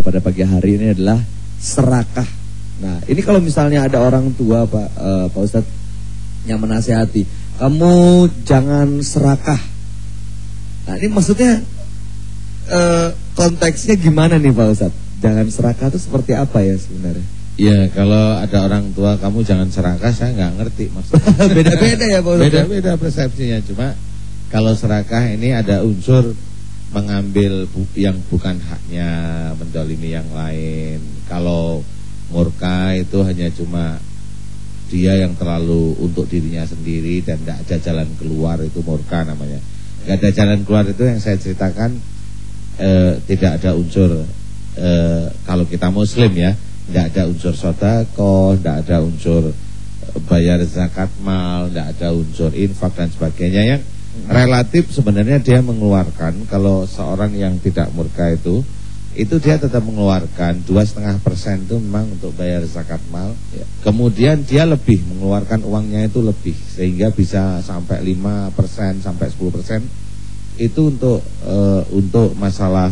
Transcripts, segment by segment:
pada pagi hari ini adalah serakah. Nah, ini kalau misalnya ada orang tua Pak Ustadz yang menasihati, kamu jangan serakah. Nah, ini maksudnya konteksnya gimana nih Pak Ustadz? Jangan serakah itu seperti apa ya sebenarnya? Ya, kalau ada orang tua kamu jangan serakah, saya nggak ngerti maksudnya. Beda-beda ya Pak Ustadz. Beda-beda persepsinya. Cuma kalau serakah ini ada unsur mengambil yang bukan haknya, mendolimi yang lain. Kalau murka itu hanya cuma dia yang terlalu untuk dirinya sendiri dan tidak ada jalan keluar, itu murka namanya. Tidak ada jalan keluar itu yang saya ceritakan, tidak ada unsur kalau kita muslim ya, tidak ada unsur sedekah, tidak ada unsur bayar zakat mal, tidak ada unsur infak dan sebagainya yang relatif sebenarnya dia mengeluarkan. Kalau seorang yang tidak murka itu dia tetap mengeluarkan 2,5% itu memang untuk bayar zakat mal ya. Kemudian dia lebih mengeluarkan uangnya itu lebih, sehingga bisa sampai 5% sampai 10% itu untuk masalah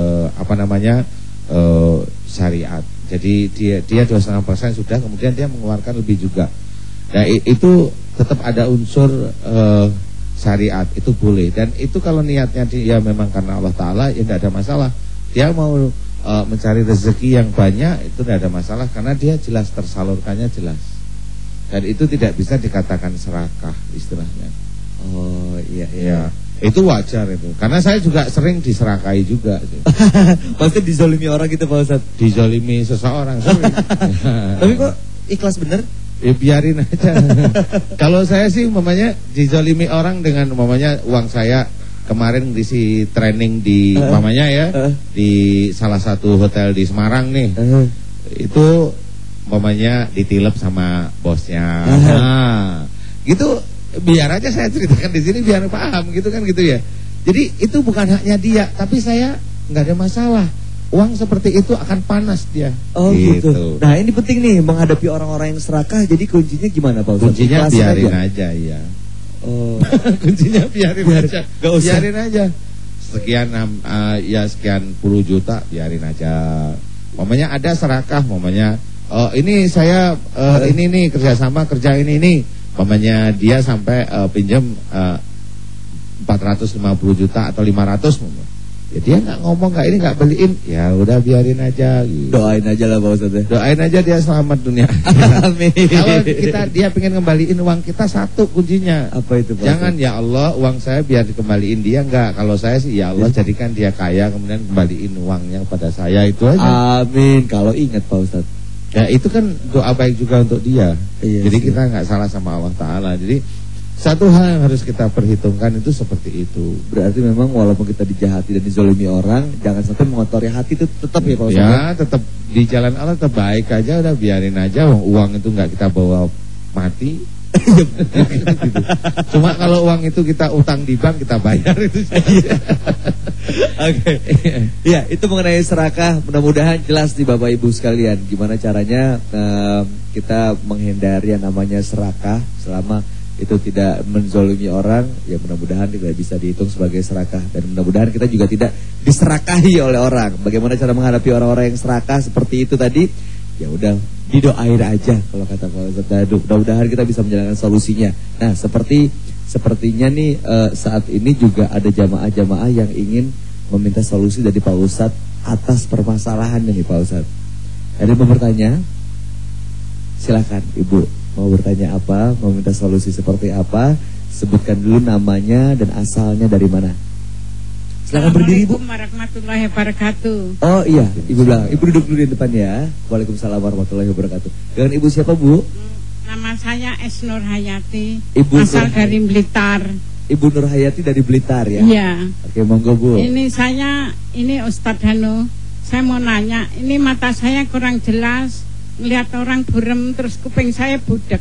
syariat. Jadi dia 2,5% sudah, kemudian dia mengeluarkan lebih juga. Nah, itu tetap ada unsur syariat, itu boleh. Dan itu kalau niatnya dia memang karena Allah Ta'ala, ya tidak ada masalah. Dia mau mencari rezeki yang banyak, itu tidak ada masalah, karena dia jelas tersalurkannya jelas. Dan itu tidak bisa dikatakan serakah istilahnya. Oh iya. Itu wajar itu. Karena saya juga sering diserakahi juga. Pasti dizolimi orang gitu Pak Ustadz. Dizolimi seseorang sering. Tapi kok ikhlas bener? Ya biarin aja. Kalau saya sih umpamanya dizolimi orang dengan umpamanya uang saya kemarin ngisi training di umpamanya ya di salah satu hotel di Semarang nih. Itu umpamanya ditilep sama bosnya. Nah, gitu biar aja saya ceritakan di sini biar paham gitu kan gitu ya. Jadi itu bukan haknya dia, tapi saya nggak ada masalah. Uang seperti itu akan panas dia. Oh gitu. Nah, ini penting nih menghadapi orang-orang yang serakah. Jadi kuncinya gimana Pak Ustadz? Kuncinya biarin aja ya. Oh. Kuncinya biarin aja. Gak usah. Biarin aja. Sekian puluh juta biarin aja. Mamanya ada serakah, mamanya ini saya ini nih kerjasama kerja ini. Mamanya dia sampai pinjam 450 juta atau 500. Ya dia nggak ngomong, nggak ini nggak beliin, ya udah biarin aja gitu. Doain aja lah Pak Ustadz. Doain aja dia selamat dunia. Amin. Kalau dia pengen ngembaliin uang kita, satu kuncinya. Apa itu Pak? Jangan ya Allah uang saya biar dikembaliin dia, enggak. Kalau saya sih ya Allah jadikan dia kaya, kemudian kembaliin uangnya pada saya, itu aja. Amin. Kalau ingat Pak Ustadz. Ya itu kan doa baik juga untuk dia. Iya, jadi kita nggak salah sama Allah Ta'ala. Jadi satu hal yang harus kita perhitungkan itu seperti itu. Berarti memang walaupun kita dijahati dan dizolimi orang, jangan sampai mengotori hati itu tetap ya Pak Ustadz. Ya tetap di jalan Allah tetap baik aja, udah biarin aja. Uang itu nggak kita bawa mati. Cuma kalau uang itu kita utang di bank, kita bayar itu. Oke. Ya, itu mengenai serakah. Mudah-mudahan jelas nih Bapak Ibu sekalian gimana caranya kita menghindari yang namanya serakah selama itu tidak menzolimi orang. Ya mudah-mudahan tidak bisa dihitung sebagai serakah, dan mudah-mudahan kita juga tidak diserakahi oleh orang. Bagaimana cara menghadapi orang-orang yang serakah seperti itu tadi? Ya udah, didoain aja kalau kata Pak Ustadz. Mudah-mudahan kita bisa menjalankan solusinya. Nah, sepertinya nih saat ini juga ada jamaah-jamaah yang ingin meminta solusi dari Pak Ustadz atas permasalahan ini Pak Ustadz. Ada yang mau bertanya? Silakan Ibu, mau bertanya apa? Mau minta solusi seperti apa? Sebutkan dulu namanya dan asalnya dari mana. Silakan berdiri Bu. Assalamualaikum warahmatullahi wabarakatuh. Oh iya, Ibu bilang. Ibu duduk dulu di depan ya. Waalaikumsalam warahmatullahi wabarakatuh. Dengan Ibu siapa Bu? Nama saya Esnur Hayati. Ibu asal dari Blitar. Ibu Nur Hayati dari Blitar ya? Iya. Oke, monggo Bu. Ini Ustadz Hanu. Saya mau nanya, ini mata saya kurang jelas, melihat orang burem, terus kuping saya budek.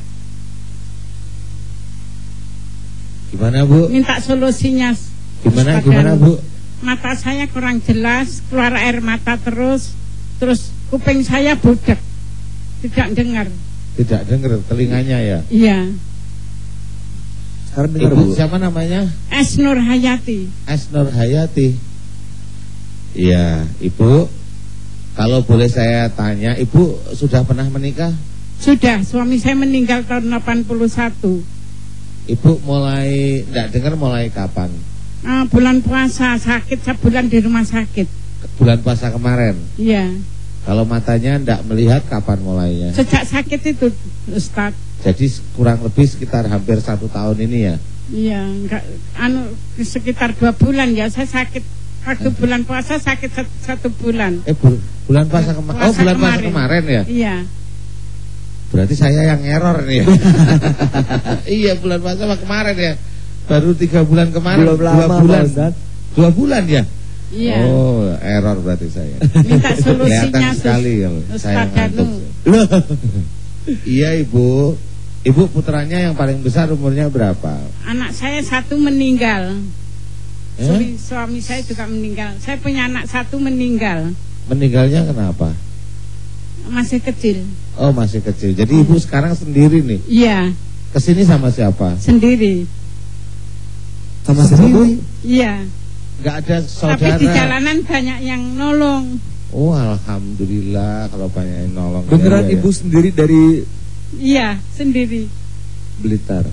Gimana Bu? Minta solusinya. Gimana Bu? Mata saya kurang jelas, keluar air mata terus kuping saya budek, tidak dengar. Tidak dengar telinganya ya? Iya. Sekarang dengar Ibu Bu. siapa namanya? Esnur Hayati. Esnur Hayati. Iya, Ibu. Kalau boleh saya tanya, Ibu sudah pernah menikah? Sudah, suami saya meninggal tahun 81. Ibu mulai, enggak dengar mulai kapan? Bulan puasa, sakit sebulan di rumah sakit. Bulan puasa kemarin? Iya. Kalau matanya enggak melihat kapan mulainya? Sejak sakit itu, Ustaz. Jadi kurang lebih sekitar hampir 1 tahun ini ya? Iya, enggak, sekitar 2 bulan ya, saya sakit. Waktu bulan puasa sakit 1 bulan. Bulan puasa kemarin. Oh, bulan puasa kemarin ya? Iya. Berarti saya yang error nih. Iya, bulan puasa kemarin ya. Baru 3 bulan kemarin. Belum lama, 2 bulan. Ustaz. 2 bulan ya? Iya. Oh, error berarti saya. Minta solusinya. Kelihatan sekali ya. Saya ngantuk. Iya, Ibu. Ibu putranya yang paling besar umurnya berapa? Anak saya 1 meninggal. Suami saya juga meninggal. Saya punya anak 1 meninggal. Meninggalnya kenapa? Masih kecil. Oh, masih kecil. Jadi Ibu sekarang sendiri nih? Iya. Kesini sama siapa? Sendiri. Sama sendiri? Iya. Gak ada saudara? Tapi di jalanan banyak yang nolong. Oh, alhamdulillah kalau banyak yang nolong. Beneran ya, Ibu sendiri dari Iya, sendiri. Blitar?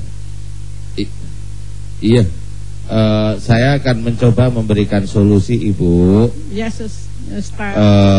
Iya. Saya akan mencoba memberikan solusi, Ibu. Ya, Ustaz.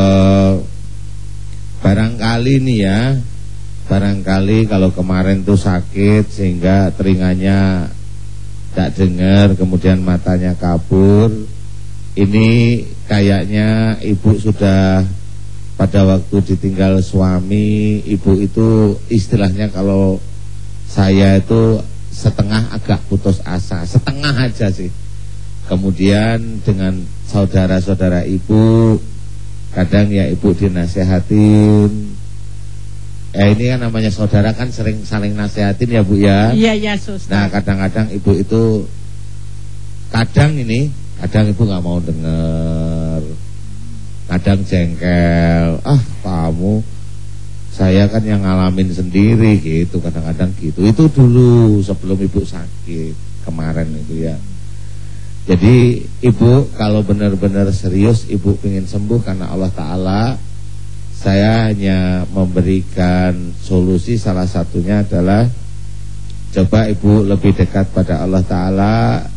Barangkali nih ya, barangkali kalau kemarin tuh sakit sehingga telinganya tak dengar, kemudian matanya kabur. Ini kayaknya Ibu sudah pada waktu ditinggal suami, Ibu itu istilahnya kalau saya itu setengah agak putus asa, setengah aja sih. Kemudian dengan saudara-saudara Ibu, kadang ya Ibu dinasehatin. Ini kan namanya saudara kan sering saling nasehatin ya Bu ya. Iya ya Sus. Nah kadang-kadang Ibu itu kadang Ibu nggak mau dengar, kadang jengkel. Kamu, saya kan yang ngalamin sendiri gitu, kadang-kadang gitu. Itu dulu sebelum Ibu sakit kemarin itu ya. Jadi Ibu kalau benar-benar serius Ibu ingin sembuh karena Allah Ta'ala, saya hanya memberikan solusi. Salah satunya adalah coba Ibu lebih dekat pada Allah Ta'ala.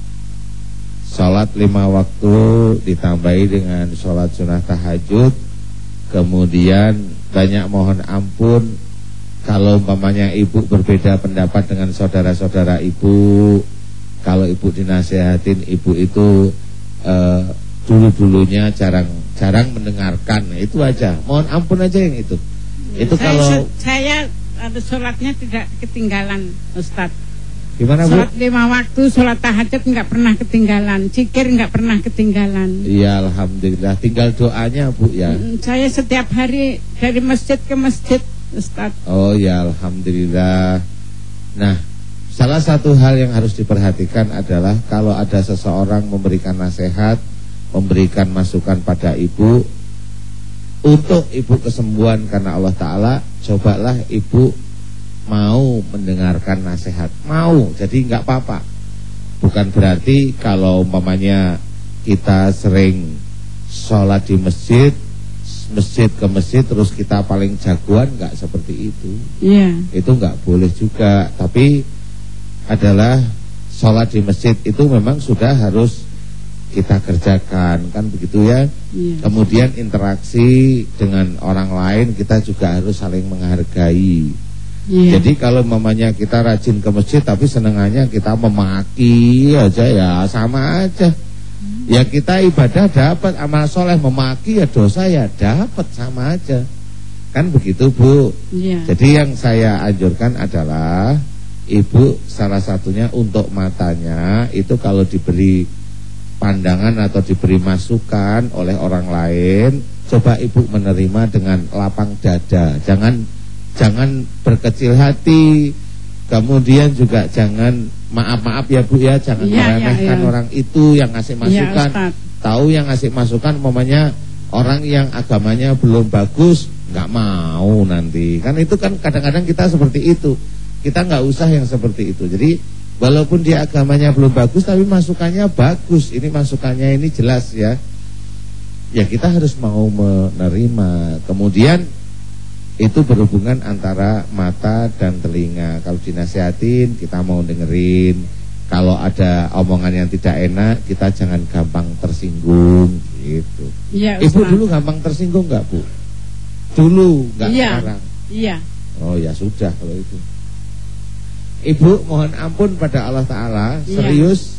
Sholat 5 waktu ditambahi dengan sholat sunnah tahajud. Kemudian banyak mohon ampun. Kalau umpamanya Ibu berbeda pendapat dengan saudara-saudara Ibu, kalau Ibu dinasehatin, Ibu itu dulu-dulunya jarang mendengarkan. Itu aja, mohon ampun aja yang itu. Itu kalau saya ada sholatnya tidak ketinggalan, Ustaz. Gimana Bu? Sholat 5 waktu, sholat tahajud enggak pernah ketinggalan, zikir enggak pernah ketinggalan. Iya, alhamdulillah. Tinggal doanya Bu ya. Saya setiap hari dari masjid ke masjid, Ustaz. Oh ya, alhamdulillah. Nah, salah satu hal yang harus diperhatikan adalah kalau ada seseorang memberikan nasihat, memberikan masukan pada Ibu untuk Ibu kesembuhan karena Allah Ta'ala, cobalah Ibu mau mendengarkan nasihat. Mau, jadi enggak apa-apa. Bukan berarti kalau umpamanya kita sering sholat di masjid ke masjid terus kita paling jagoan, enggak seperti itu. Iya. Itu enggak boleh juga. Tapi adalah sholat di masjid itu memang sudah harus kita kerjakan, kan begitu ya. Iya. Kemudian interaksi dengan orang lain kita juga harus saling menghargai. Iya. Jadi kalau mamanya kita rajin ke masjid tapi senengannya kita memaki aja, ya sama aja. Ya kita ibadah dapat amal soleh, memaki ya dosa ya dapat, sama aja. Kan begitu Bu. Iya. Jadi yang saya anjurkan adalah Ibu salah satunya untuk matanya itu kalau diberi pandangan atau diberi masukan oleh orang lain, coba Ibu menerima dengan lapang dada. Jangan berkecil hati. Kemudian juga jangan maaf ya Bu ya, jangan meremehkan orang itu yang ngasih masukan. Tahu yang ngasih masukan umpamanya orang yang agamanya belum bagus, nggak mau nanti. Kan itu kan kadang-kadang kita seperti itu. Kita nggak usah yang seperti itu. Jadi walaupun dia agamanya belum bagus tapi masukannya bagus. Ini masukannya ini jelas ya. ya kita harus mau menerima. Kemudian itu berhubungan antara mata dan telinga. Kalau dinasehatin kita mau dengerin. Kalau ada omongan yang tidak enak, kita jangan gampang tersinggung gitu. Iya, Ibu Ustaz. dulu gampang tersinggung enggak, Bu? Dulu, enggak sekarang. Iya. Oh ya sudah kalau itu. Ibu mohon ampun pada Allah Ta'ala. Iya. Serius,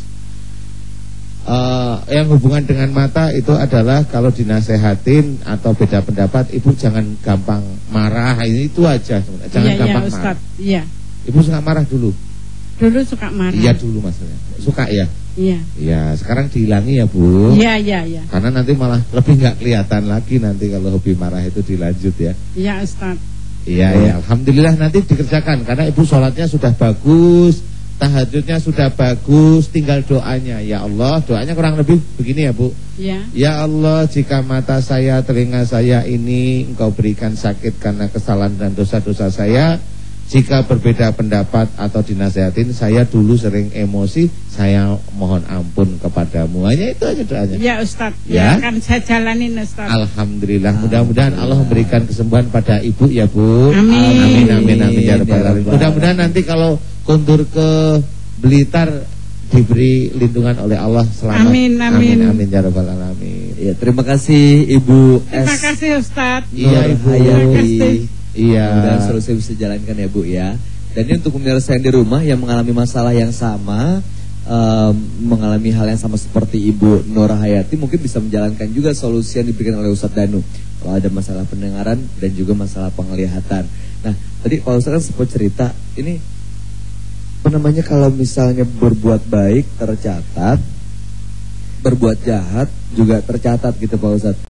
yang hubungan dengan mata itu adalah kalau dinasehatin atau beda pendapat, Ibu jangan gampang marah. Ini itu aja sebenarnya. Jangan Iya, gampang Ustaz. marah. Iya. Ibu suka marah dulu? Dulu suka marah. Iya dulu maksudnya. Suka ya? Iya. Iya, sekarang dihilangi ya, Bu. Iya, iya, iya. Karena nanti malah lebih nggak kelihatan lagi nanti kalau hobi marah itu dilanjut ya. Iya, Ustaz. Iya, ya, alhamdulillah nanti dikerjakan karena Ibu sholatnya sudah bagus, tahajudnya sudah bagus, tinggal doanya. Ya Allah, doanya kurang lebih begini ya, Bu. Iya. Ya Allah, jika mata saya, telinga saya ini Engkau berikan sakit karena kesalahan dan dosa-dosa saya. Jika berbeda pendapat atau dinasehatin, saya dulu sering emosi, saya mohon ampun kepadamu. Hanya itu aja doanya. Iya, Ustaz. Ya. Ya, akan saya jalanin, Ustaz. Alhamdulillah, mudah-mudahan Allah memberikan kesembuhan pada Ibu ya, Bu. Amin. Amin, amin ya rabbal alamin. Mudah-mudahan nanti kalau kuntur ke Blitar diberi lindungan oleh Allah selamat. Amin, amin. Amin ya rabbal alamin. Ya, terima kasih Ibu Terima S. kasih, Ustaz. Iya, Ibu. Terima kasih. Iya. Dan solusi bisa jalankan ya, Bu ya. Dan ini untuk pemirsa yang di rumah yang mengalami masalah yang sama, mengalami hal yang sama seperti Ibu Nora Hayati, mungkin bisa menjalankan juga solusi yang diberikan oleh Ustadz Danu. Kalau ada masalah pendengaran dan juga masalah penglihatan. Nah, tadi Pak Ustadz kan sempat cerita, ini apa namanya, kalau misalnya berbuat baik tercatat, berbuat jahat juga tercatat gitu Pak Ustadz.